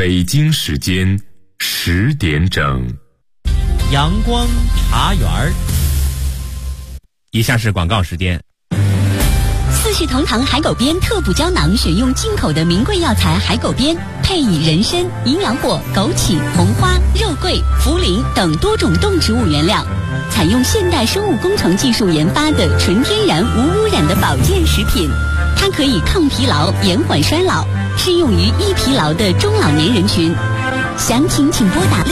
北京时间10点整， 阳光茶园儿。以下是广告时间。 四世同堂海狗鞭特补胶囊，选用进口的名贵药材海狗鞭，配以人参、营养果、枸杞、红花、肉桂、茯苓等多种动植物原料，采用现代生物工程技术研发的纯天然无污染的保健食品。它可以抗疲劳、延缓衰老，适用于易疲劳的中老年人群。详情请拨打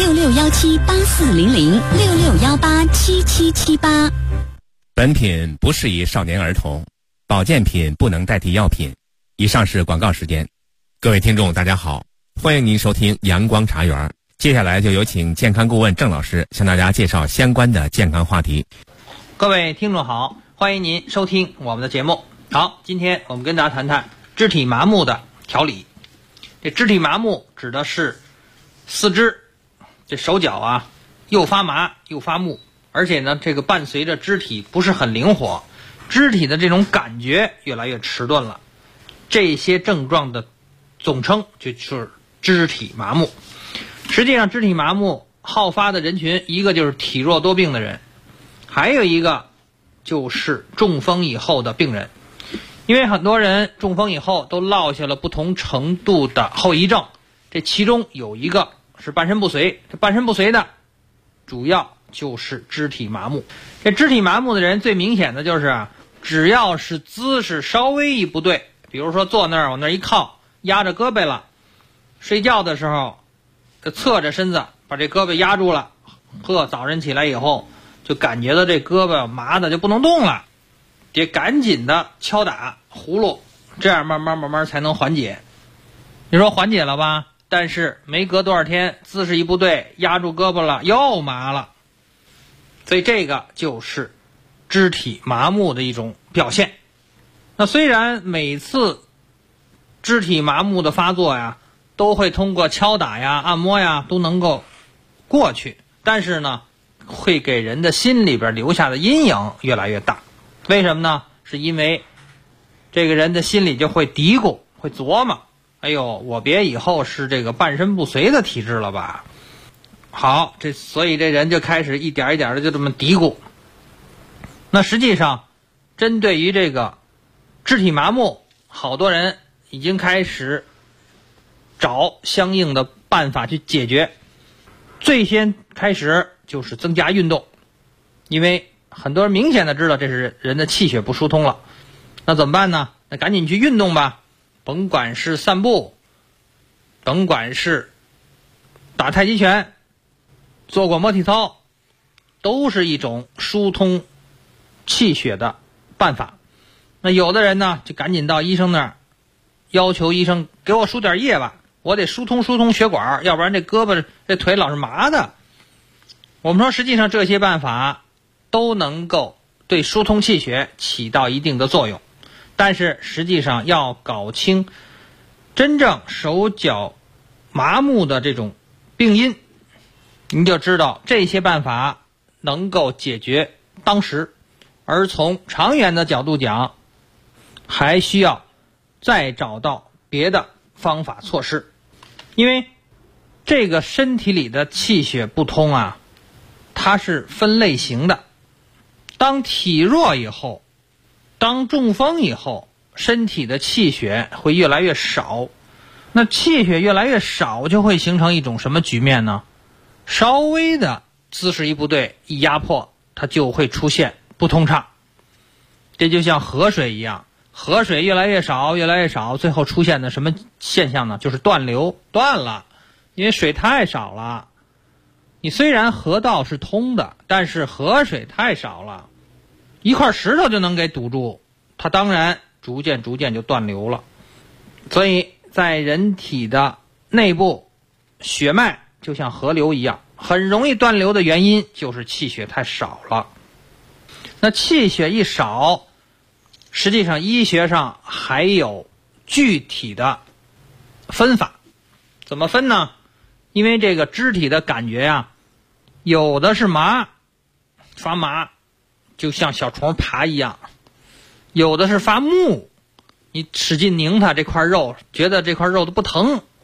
6617840066187778。 本品不适宜少年儿童，保健品不能代替药品。以上是广告时间。各位听众大家好，欢迎您收听阳光茶园。接下来就有请健康顾问郑老师向大家介绍相关的健康话题。 各位听众好，欢迎您收听我们的节目。好，今天我们跟大家谈谈肢体麻木的调理。这肢体麻木指的是四肢这手脚啊又发麻又发木，而且呢这个伴随着肢体不是很灵活，肢体的这种感觉越来越迟钝了，这些症状的总称就是肢体麻木。实际上肢体麻木好发的人群，一个就是体弱多病的人，还有一个就是中风以后的病人。因为很多人中风以后都落下了不同程度的后遗症，这其中有一个是半身不遂，这半身不遂的主要就是肢体麻木。这肢体麻木的人最明显的就是只要是姿势稍微一不对，比如说坐那儿往那儿一靠，压着胳膊了，睡觉的时候侧着身子把这胳膊压住了，早晨起来以后就感觉到这胳膊麻的就不能动了，得赶紧的敲打葫芦，这样慢慢才能缓解。你说缓解了吧，但是没隔多少天，姿势一不对，压住胳膊了又麻了，所以这个就是肢体麻木的一种表现。那虽然每次肢体麻木的发作呀都会通过敲打呀按摩呀都能够过去，但是呢会给人的心里边留下的阴影越来越大。为什么呢？是因为这个人的心里就会嘀咕，会琢磨，哎呦，我别以后是这个半身不遂的体质了吧。好，所以这人就开始一点一点的就这么嘀咕。那实际上针对于这个肢体麻木，好多人已经开始找相应的办法去解决。最先开始就是增加运动，因为很多人明显的知道这是人的气血不疏通了，那怎么办呢？那赶紧去运动吧，甭管是散步，甭管是打太极拳，做过摸体操，都是一种疏通气血的办法。那有的人呢就赶紧到医生那儿，要求医生给我输点液吧，我得疏通血管，要不然这胳膊这腿老是麻的。我们说实际上这些办法都能够对疏通气血起到一定的作用，但是实际上要搞清真正手脚麻木的这种病因，你就知道这些办法能够解决当时，而从长远的角度讲，还需要再找到别的方法措施。因为这个身体里的气血不通啊，它是分类型的。当体弱以后，当中风以后，身体的气血会越来越少。那气血越来越少，就会形成一种什么局面呢？稍微的姿势一不对，一压迫，它就会出现不通畅。这就像河水一样，河水越来越少，最后出现的什么现象呢？就是断流，断了，因为水太少了。你虽然河道是通的，但是河水太少了，一块石头就能给堵住，它当然逐渐就断流了。所以在人体的内部，血脉就像河流一样，很容易断流的原因就是气血太少了。那气血一少，实际上医学上还有具体的分法。怎么分呢？因为这个肢体的感觉呀，有的是麻，发麻，就像小虫爬一样；有的是发木，你使劲拧它这块肉，觉得这块肉都不疼，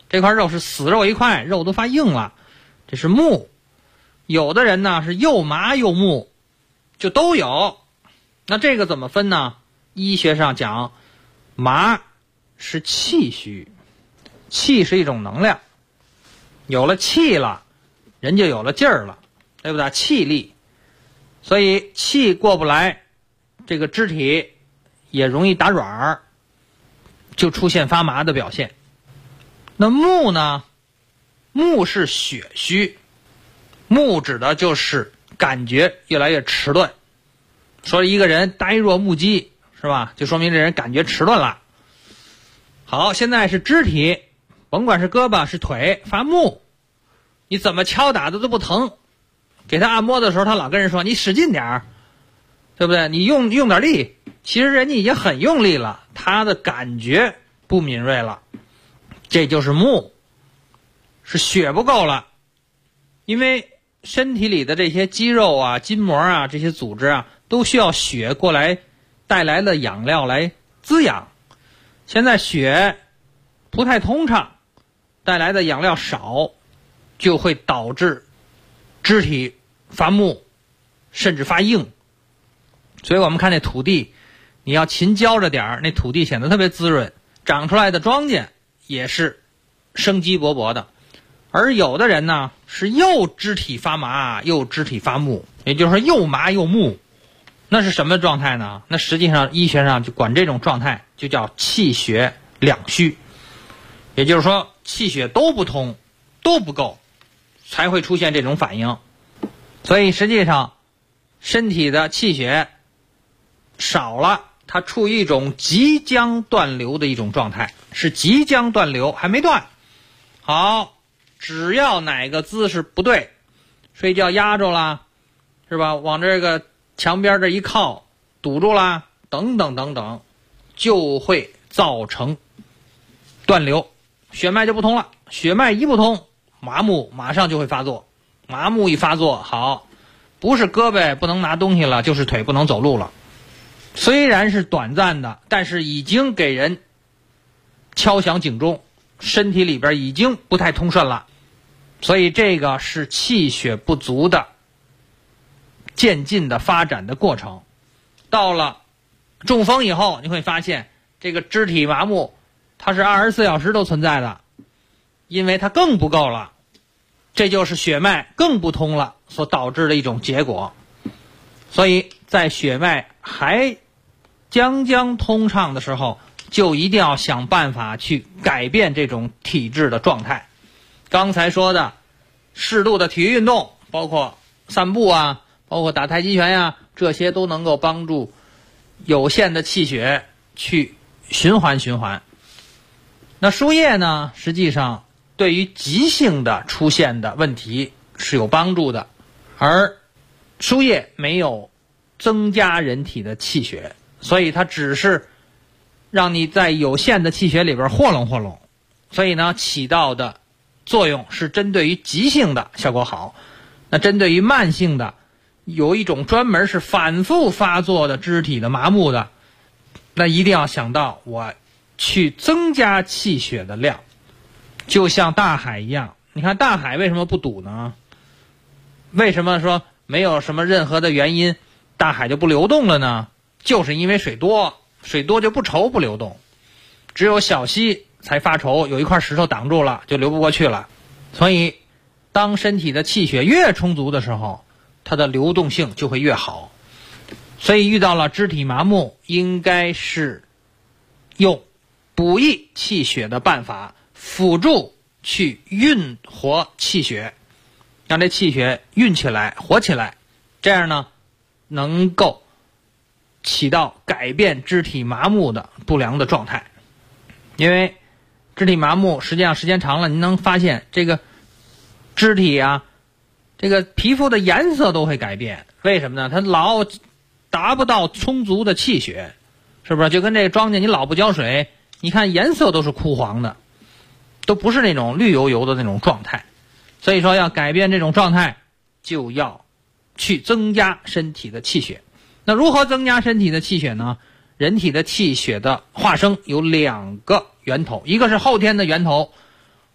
这块肉是死肉一块，肉都发硬了，这是木。有的人呢是又麻又木，就都有。那这个怎么分呢？医学上讲，麻是气虚，气是一种能量，有了气了，人就有了劲儿了，对不对？气力，所以气过不来，这个肢体也容易打软儿，就出现发麻的表现。那木呢？木是血虚，木指的就是感觉越来越迟钝。说一个人呆若木鸡，是吧？就说明这人感觉迟钝了。好，现在是肢体，甭管是胳膊是腿发木，你怎么敲打的都不疼。给他按摩的时候，他老跟人说你使劲点儿，对不对？你用点力，其实人家已经很用力了，他的感觉不敏锐了。这就是木，是血不够了。因为身体里的这些肌肉啊、筋膜啊、这些组织啊，都需要血过来带来的养料来滋养。现在血不太通畅，带来的养料少，就会导致肢体发木，甚至发硬。所以我们看那土地，你要勤浇着点儿，那土地显得特别滋润，长出来的庄稼也是生机勃勃的。而有的人呢，是又肢体发麻又肢体发木，也就是说又麻又木。那是什么状态呢？那实际上医学上就管这种状态就叫气血两虚，也就是说气血都不通，都不够，才会出现这种反应。所以实际上身体的气血少了，它处于一种即将断流的一种状态，是即将断流，还没断。好，只要哪个姿势不对，睡觉压着啦，是吧？往这个墙边这一靠，堵住啦，等等等等，就会造成断流，血脉就不通了。血脉一不通，麻木马上就会发作。麻木一发作，好，不是胳膊不能拿东西了，就是腿不能走路了。虽然是短暂的，但是已经给人敲响警钟，身体里边已经不太通顺了。所以这个是气血不足的渐进的发展的过程。到了中风以后，你会发现这个肢体麻木它是24小时都存在的，因为它更不够了，这就是血脉更不通了所导致的一种结果。所以在血脉还将通畅的时候，就一定要想办法去改变这种体质的状态。刚才说的适度的体育运动，包括散步啊，包括打太极拳呀，这些都能够帮助有限的气血去循环。那输液呢，实际上对于急性的出现的问题是有帮助的，而输液没有增加人体的气血，所以它只是让你在有限的气血里边和拢，所以呢起到的作用是针对于急性的效果好。那针对于慢性的，有一种专门是反复发作的肢体的麻木的，那一定要想到我去增加气血的量。就像大海一样，你看大海为什么不堵呢？为什么说没有什么任何的原因大海就不流动了呢？就是因为水多就不稠不流动，只有小溪才发稠，有一块石头挡住了就流不过去了。所以当身体的气血越充足的时候，它的流动性就会越好。所以遇到了肢体麻木，应该是用补益气血的办法辅助去运活气血，让这气血运起来活起来，这样呢能够起到改变肢体麻木的不良的状态。因为肢体麻木实际上时间长了，您能发现这个肢体啊，这个皮肤的颜色都会改变。为什么呢？它老达不到充足的气血，是不是？就跟这个庄稼你老不浇水，你看颜色都是枯黄的，都不是那种绿油油的那种状态。所以说要改变这种状态，就要去增加身体的气血。那如何增加身体的气血呢？人体的气血的化生有2个源头，一个是后天的源头，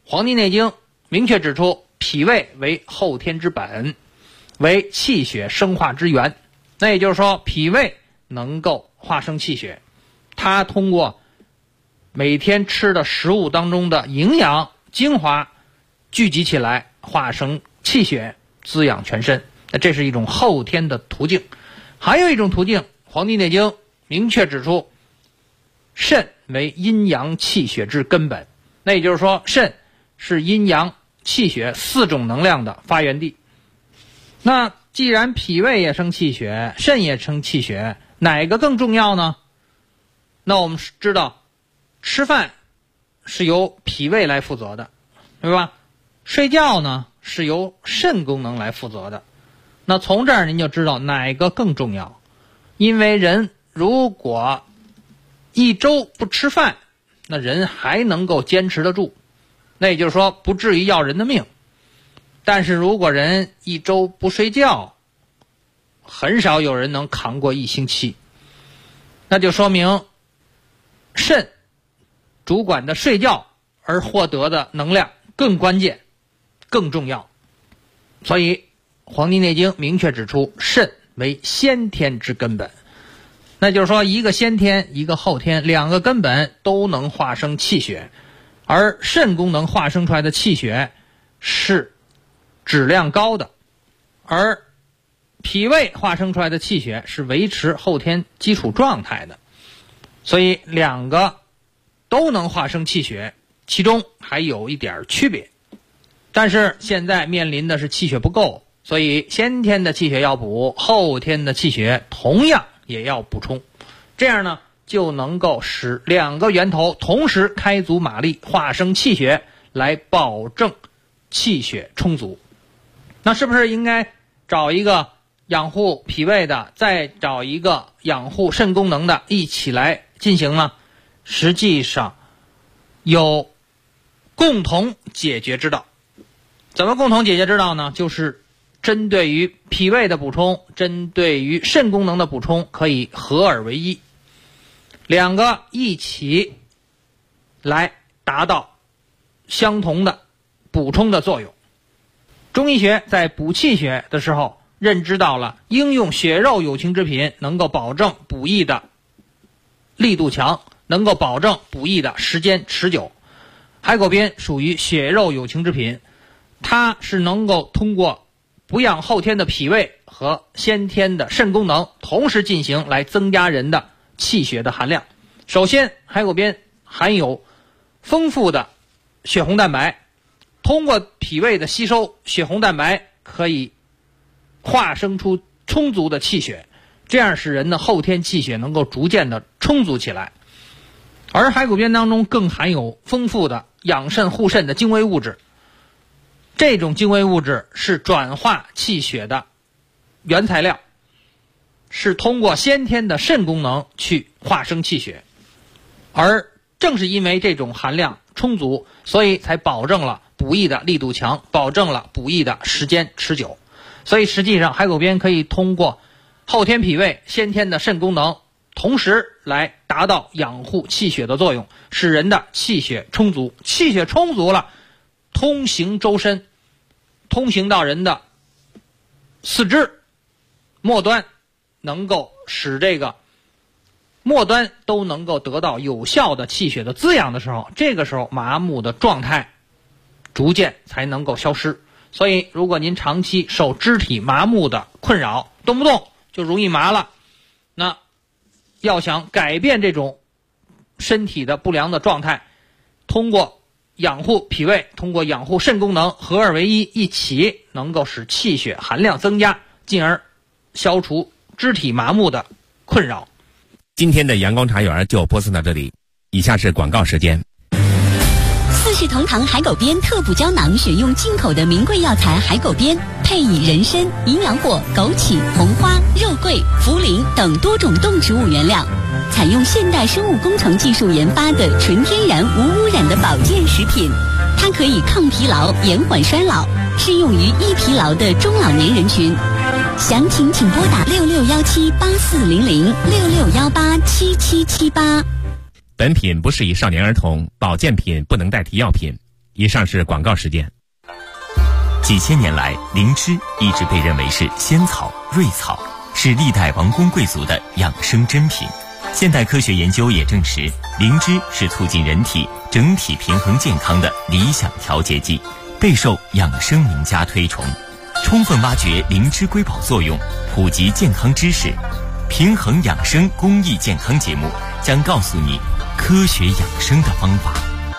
黄帝内经明确指出，脾胃为后天之本，为气血生化之源。那也就是说，脾胃能够化生气血，它通过每天吃的食物当中的营养精华聚集起来，化生气血，滋养全身。那这是一种后天的途径。还有一种途径，《黄帝内经》明确指出，肾为阴阳气血之根本。那也就是说，肾是阴阳气血4种能量的发源地。那既然脾胃也生气血，肾也生气血，哪个更重要呢？那我们知道，吃饭是由脾胃来负责的，对吧？睡觉呢是由肾功能来负责的。那从这儿您就知道哪个更重要。因为人如果1周不吃饭，那人还能够坚持得住，那也就是说不至于要人的命。但是如果人1周不睡觉，很少有人能扛过1星期。那就说明肾主管的睡觉而获得的能量更关键更重要。所以《黄帝内经》明确指出，肾为先天之根本。那就是说，一个先天一个后天，两个根本都能化生气血，而肾功能化生出来的气血是质量高的，而脾胃化生出来的气血是维持后天基础状态的。所以两个都能化生气血，其中还有一点区别。但是现在面临的是气血不够，所以先天的气血要补，后天的气血同样也要补充，这样呢就能够使两个源头同时开足马力，化生气血，来保证气血充足。那是不是应该找一个养护脾胃的，再找一个养护肾功能的一起来进行呢？实际上有共同解决之道。怎么共同解决之道呢？就是针对于脾胃的补充，针对于肾功能的补充，可以合二为一，两个一起来达到相同的补充的作用。中医学在补气血的时候，认知到了应用血肉有情之品，能够保证补益的力度强，能够保证补益的时间持久。海口边属于血肉有情之品，它是能够通过补养后天的脾胃和先天的肾功能同时进行，来增加人的气血的含量。首先，海口边含有丰富的血红蛋白，通过脾胃的吸收，血红蛋白可以化生出充足的气血，这样使人的后天气血能够逐渐的充足起来。而海口边当中更含有丰富的养肾护肾的精微物质，这种精微物质是转化气血的原材料，是通过先天的肾功能去化生气血。而正是因为这种含量充足，所以才保证了补益的力度强，保证了补益的时间持久。所以实际上海口边可以通过后天脾胃、先天的肾功能同时来达到养护气血的作用，使人的气血充足。气血充足了，通行周身，通行到人的四肢末端，能够使这个末端都能够得到有效的气血的滋养的时候，这个时候麻木的状态逐渐才能够消失。所以如果您长期受肢体麻木的困扰，动不动就容易麻了，那要想改变这种身体的不良的状态，通过养护脾胃，通过养护肾功能，合二为一，一起能够使气血含量增加，进而消除肢体麻木的困扰。 今天的阳光茶园就播送到这里，以下是广告时间。 四世同堂海狗鞭特补胶囊选用进口的名贵药材海狗鞭，配以人参、营养果、枸杞、红花、肉桂、茯苓等多种动植物原料，采用现代生物工程技术研发的纯天然无污染的保健食品。它可以抗疲劳、延缓衰老，适用于易疲劳的中老年人群。详情请拨打6617840066187778。 本品不适宜少年儿童，保健品不能代替药品。 以上是广告时间。 几千年来，灵芝一直被认为是仙草、瑞草，是历代王公贵族的养生珍品。现代科学研究也证实，灵芝是促进人体整体平衡健康的理想调节剂，备受养生名家推崇。充分挖掘灵芝瑰宝作用，普及健康知识，平衡养生公益健康节目将告诉你科学养生的方法。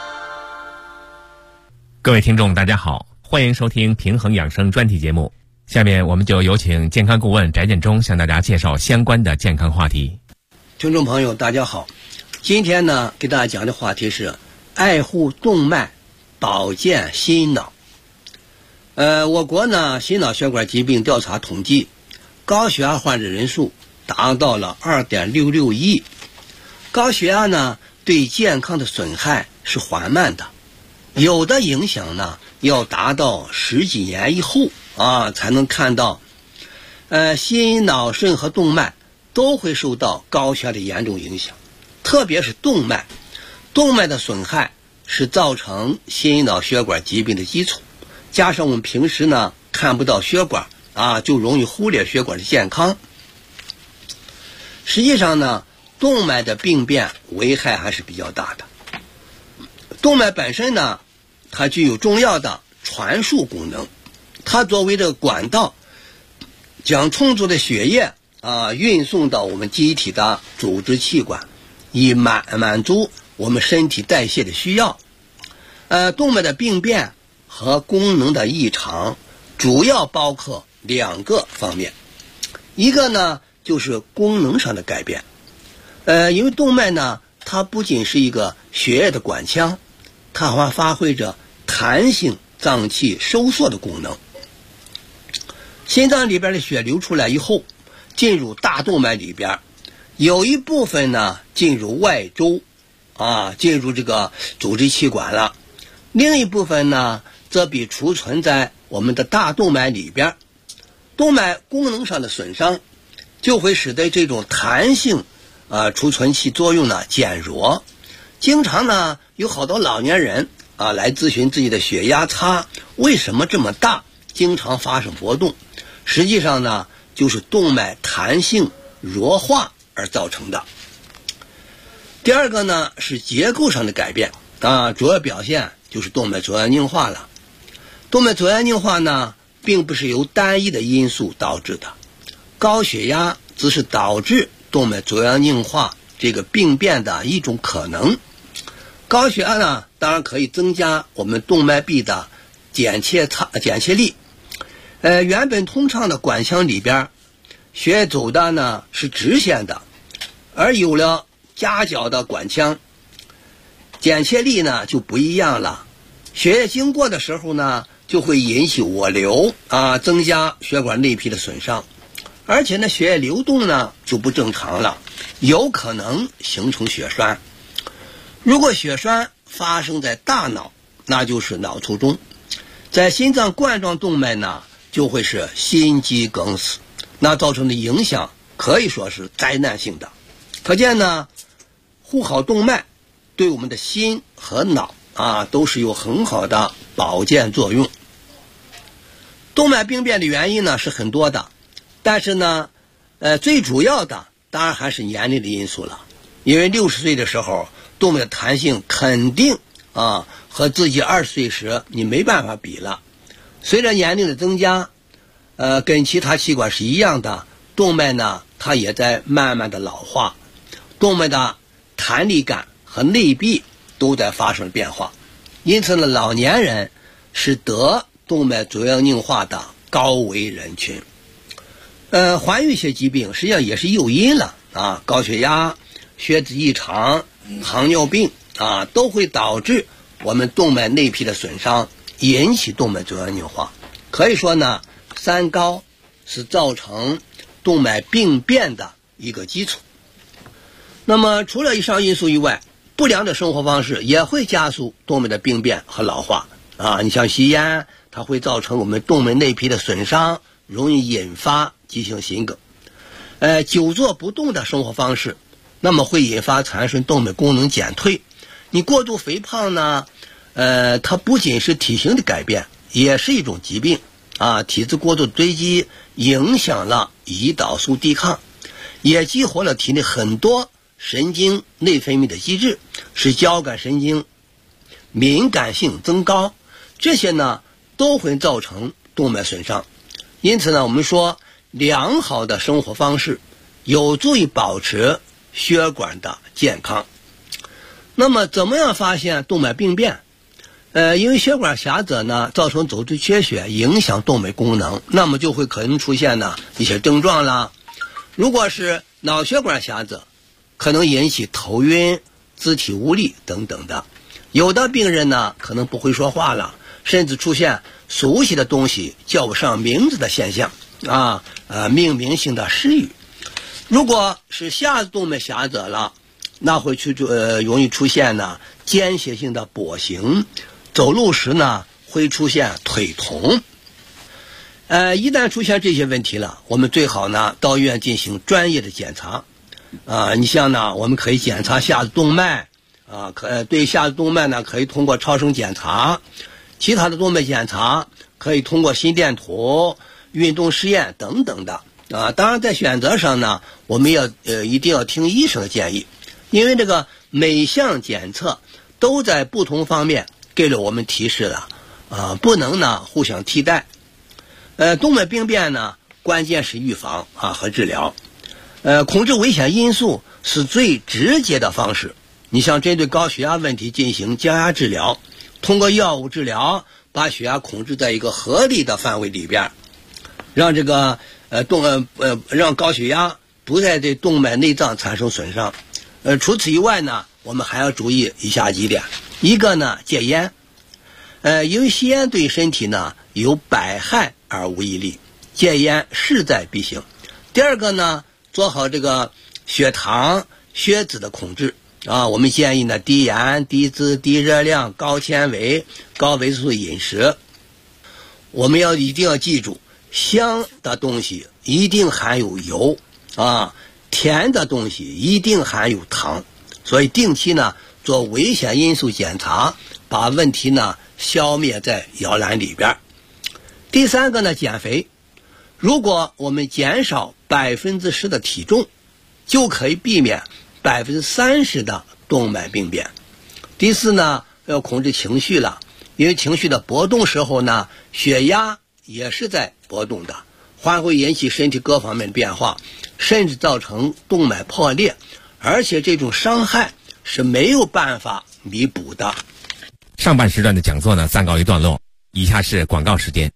各位听众大家好，欢迎收听平衡养生专题节目。下面我们就有请健康顾问翟建中向大家介绍相关的健康话题。 听众朋友大家好，今天呢给大家讲的话题是爱护动脉，保健心脑。我国呢心脑血管疾病调查统计，高血压患者人数达到了 2.66 亿。高血压呢对健康的损害是缓慢的，有的影响呢要达到10几年以后才能看到。心脑肾和动脉都会受到高血压的严重影响，特别是动脉。动脉的损害是造成心脑血管疾病的基础，加上我们平时呢看不到血管就容易忽略血管的健康。实际上呢，动脉的病变危害还是比较大的。动脉本身呢，它具有重要的传输功能，它作为这个管道，将充足的血液运送到我们机体的组织器官，以满足我们身体代谢的需要。动脉的病变和功能的异常主要包括2个方面，一个呢就是功能上的改变。因为动脉呢，它不仅是一个血液的管腔，它还发挥着弹性脏器收缩的功能。心脏里边的血流出来以后，进入大动脉里边，有一部分呢进入外周进入这个组织气管了，另一部分呢则被储存在我们的大动脉里边。动脉功能上的损伤就会使得这种弹性储存器作用呢减弱。经常呢有好多老年人来咨询自己的血压差为什么这么大，经常发生波动。实际上呢就是动脉弹性弱化而造成的。第二个呢是结构上的改变主要表现就是动脉粥样硬化了。动脉粥样硬化呢并不是由单一的因素导致的，高血压只是导致动脉粥样硬化这个病变的一种可能。高血压呢当然可以增加我们动脉壁的剪切力。原本通畅的管腔里边，血液走的呢是直线的，而有了夹角的管腔，剪切力呢就不一样了。血液经过的时候呢，就会引起涡流增加血管内皮的损伤，而且呢血液流动呢就不正常了，有可能形成血栓。如果血栓发生在大脑，那就是脑卒中。在心脏冠状动脉呢就会是心肌梗死，那造成的影响可以说是灾难性的。可见呢，护好动脉对我们的心和脑都是有很好的保健作用。动脉病变的原因呢是很多的，但是呢最主要的当然还是年龄的因素了。因为60岁的时候动脉的弹性肯定和自己20岁时你没办法比了。随着年龄的增加，跟其他器官是一样的，动脉呢它也在慢慢的老化，动脉的弹力感和内壁都在发生变化。因此呢，老年人是得动脉粥样硬化的高危人群。还有一些疾病实际上也是诱因了高血压、血脂异常、糖尿病都会导致我们动脉内皮的损伤，引起动脉粥样硬化。可以说呢，3高是造成动脉病变的一个基础。那么除了以上因素以外，不良的生活方式也会加速动脉的病变和老化你像吸烟，它会造成我们动脉内皮的损伤，容易引发急性心梗。久坐不动的生活方式，那么会引发残存动脉功能减退。你过度肥胖呢， 它不仅是体型的改变，也是一种疾病啊。体质过度堆积影响了胰岛素抵抗，也激活了体内很多神经内分泌的机制，使交感神经敏感性增高，这些呢都会造成动脉损伤。因此呢，我们说良好的生活方式有助于保持血管的健康。那么怎么样发现动脉病变？因为血管狭窄呢，造成走质缺血，影响动脉功能，那么就会可能出现呢一些症状啦。如果是脑血管狭窄，可能引起头晕、肢体无力等等的。有的病人呢，可能不会说话了，甚至出现熟悉的东西叫不上名字的现象啊，命名性的失语。如果是下肢动脉狭窄了，那会容易出现呢间歇性的跛行，走路时呢会出现腿痛。一旦出现这些问题了，我们最好呢到医院进行专业的检查。你像呢，我们可以检查下肢动脉对下肢动脉呢可以通过超声检查，其他的动脉检查可以通过心电图、运动试验等等的。当然在选择上呢，我们要一定要听医生的建议，因为这个每项检测都在不同方面给了我们提示了，不能呢互相替代。动脉病变呢，关键是预防和治疗。控制危险因素是最直接的方式。你像针对高血压问题进行降压治疗，通过药物治疗把血压控制在一个合理的范围里边，让这个让高血压不再对动脉内脏产生损伤。除此以外呢，我们还要注意以下几点。一个呢，戒烟。因为吸烟对身体呢有百害而无一利，戒烟势在必行。第二个呢，做好这个血糖、血脂的控制我们建议呢低盐、低脂、低热量、高纤维、高维生素饮食。我们一定要记住，香的东西一定含有油甜的东西一定含有糖，所以定期呢做危险因素检查，把问题呢消灭在摇篮里边。第三个呢，减肥。如果我们减少10%的体重，就可以避免30%的动脉病变。第四呢，要控制情绪了，因为情绪的波动时候呢，血压也是在波动的，还会引起身体各方面的变化，甚至造成动脉破裂，而且这种伤害是没有办法弥补的。 上半时段的讲座呢暂告一段落，以下是广告时间。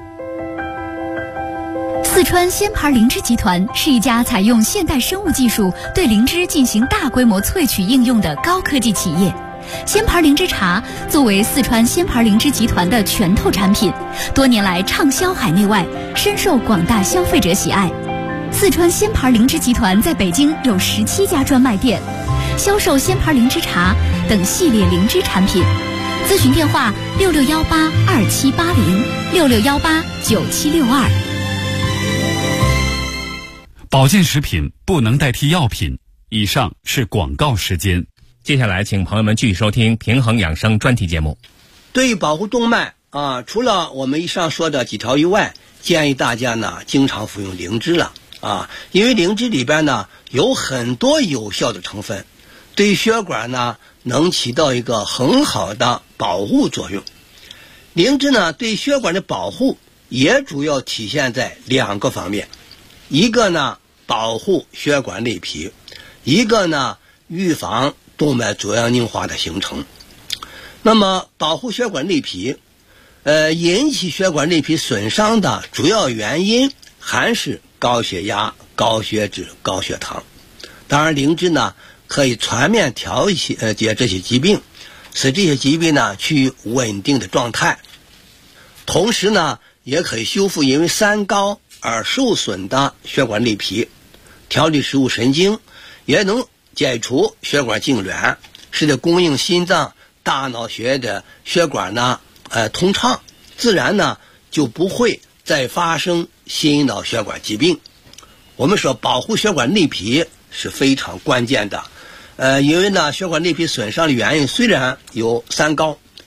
四川仙牌灵芝集团是一家采用现代生物技术对灵芝进行大规模萃取应用的高科技企业。仙牌灵芝茶作为四川仙牌灵芝集团的拳头产品，多年来畅销海内外，深受广大消费者喜爱。四川仙牌灵芝集团在北京有17家专卖店，销售仙牌灵芝茶等系列灵芝产品。咨询电话66182780，66189762。 保健食品不能代替药品。以上是广告时间。 接下来请朋友们继续收听平衡养生专题节目。 对于保护动脉除了我们以上说的几条以外，建议大家呢经常服用灵芝了因为灵芝里边呢有很多有效的成分，对血管呢能起到一个很好的保护作用。灵芝呢对血管的保护也主要体现在2个方面，一个呢保护血管内皮，一个呢预防动脉粥样硬化的形成。那么保护血管内皮引起血管内皮损伤的主要原因还是高血压、高血脂、高血糖。当然灵芝呢可以全面调节这些疾病，使这些疾病呢趋于稳定的状态。同时呢也可以修复因为三高而受损的血管内皮，调理食物神经，也能解除血管痉挛，使得供应心脏、大脑血液的血管呢通畅，自然呢就不会再发生心脑血管疾病。我们说保护血管内皮是非常关键的，因为呢血管内皮损伤的原因虽然有三高，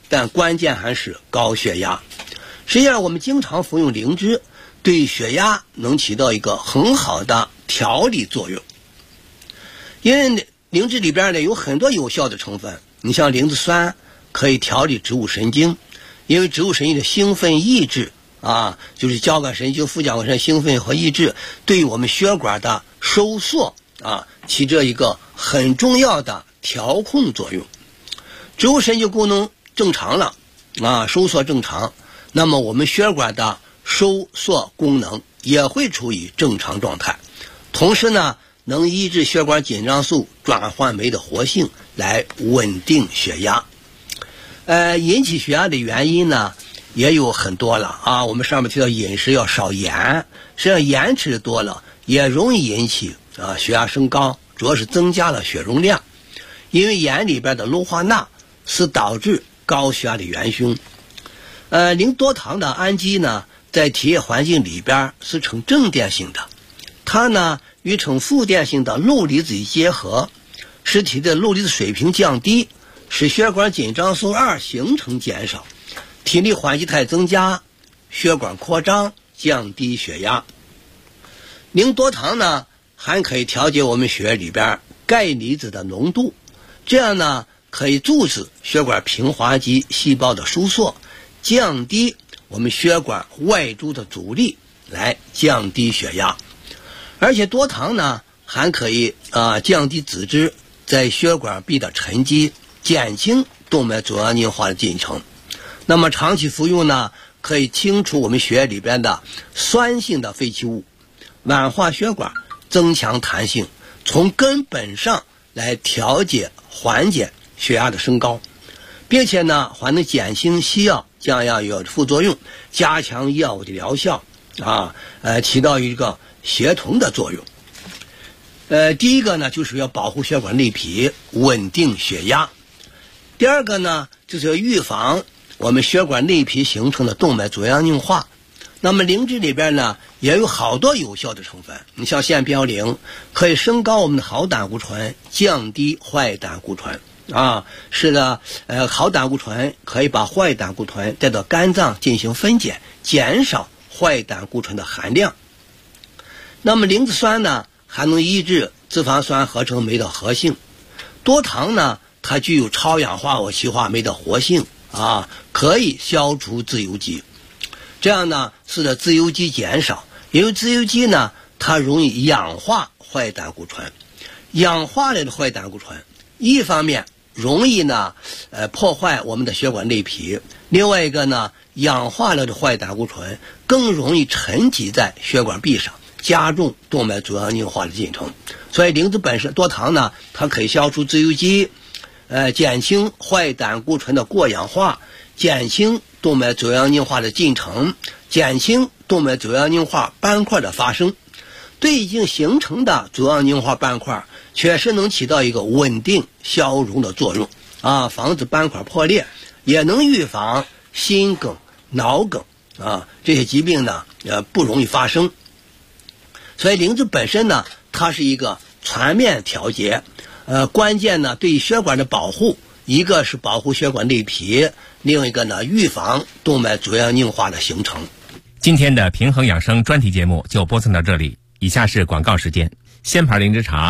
但关键还是高血压。实际上我们经常服用灵芝，对血压能起到一个很好的调理作用。因为灵芝里边呢有很多有效的成分，你像灵芝酸可以调理植物神经，因为植物神经的兴奋抑制就是交感神经、副交感神经兴奋和抑制，对于我们血管的收缩起着一个很重要的调控作用。植物神经功能正常了收缩正常，那么我们血管的收缩功能也会处于正常状态，同时呢能抑制血管紧张素转换酶的活性，来稳定血压。引起血压的原因呢也有很多了我们上面提到饮食要少盐，实际上盐吃的多了也容易引起血压升高，主要是增加了血容量。因为盐里边的氯化钠是导致高血压的元凶。零多糖的氨基呢在体液环境里边是呈正电性的，它呢与呈负电性的氯离子一结合，使体的氯离子水平降低，使血管紧张素2形成减少，体内缓激态增加，血管扩张，降低血压。零多糖呢还可以调节我们血液里边钙离子的浓度，这样呢可以阻止血管平滑肌细胞的收缩，降低我们血管外注的阻力，来降低血压。而且多糖呢还可以降低脂质在血管壁的沉积，减轻动脉粥样硬化的进程。那么长期服用呢可以清除我们血液里边的酸性的废弃物，软化血管，增强弹性，从根本上来调节缓解血压的升高，并且呢还能减轻西药降压药的副作用，加强药物的疗效起到一个协同的作用。第一个呢就是要保护血管内皮，稳定血压。第二个呢就是要预防我们血管内皮形成的动脉粥样硬化。那么灵芝里边呢也有好多有效的成分，你像腺嘌呤可以升高我们的好胆固醇，降低坏胆固醇是的，好胆固醇可以把坏胆固醇带到肝脏进行分解，减少坏胆固醇的含量。那么灵芝酸呢还能抑制脂肪酸合成酶的活性。多糖呢它具有超氧化物歧化酶的活性可以消除自由基，这样呢使得自由基减少。因为自由基呢它容易氧化坏胆固醇，氧化了的坏胆固醇一方面容易呢破坏我们的血管内皮，另外一个呢氧化了的坏胆固醇更容易沉积在血管壁上，加重动脉粥样硬化的进程。所以灵芝本身多糖呢它可以消除自由基，减轻坏胆固醇的过氧化，减轻动脉粥样硬化的进程，减轻动脉粥样硬化斑块的发生。对已经形成的粥样硬化斑块确实能起到一个稳定消融的作用防止斑块破裂，也能预防心梗、脑梗这些疾病呢不容易发生。所以灵芝本身呢它是一个全面调节，关键呢对血管的保护，一个是保护血管内皮，另一个呢预防动脉粥样硬化的形成。 今天的平衡养生专题节目就播送到这里，以下是广告时间。仙牌灵芝茶